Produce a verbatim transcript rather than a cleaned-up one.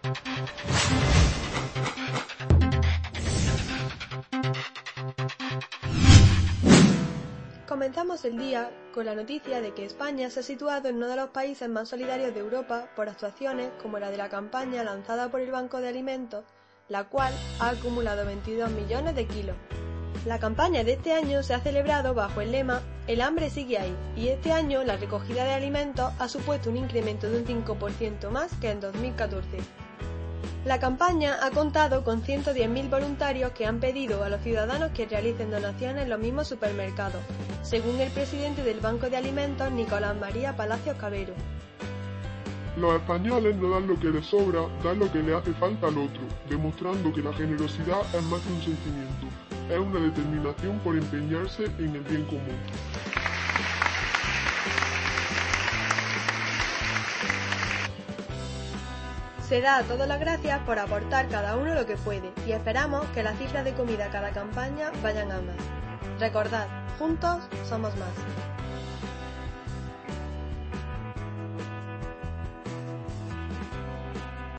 Comenzamos el día con la noticia de que España se ha situado en uno de los países más solidarios de Europa por actuaciones como la de la campaña lanzada por el Banco de Alimentos, la cual ha acumulado veintidós millones de kilos. La campaña de este año se ha celebrado bajo el lema "El hambre sigue ahí", y este año la recogida de alimentos ha supuesto un incremento de un cinco por ciento más que en dos mil catorce. La campaña ha contado con ciento diez mil voluntarios que han pedido a los ciudadanos que realicen donaciones en los mismos supermercados, según el presidente del Banco de Alimentos, Nicolás María Palacios Cabero. Los españoles no dan lo que les sobra, dan lo que le hace falta al otro, demostrando que la generosidad es más que un sentimiento, es una determinación por empeñarse en el bien común. Se da a todos las gracias por aportar cada uno lo que puede y esperamos que las cifras de comida cada campaña vayan a más. Recordad, juntos somos más.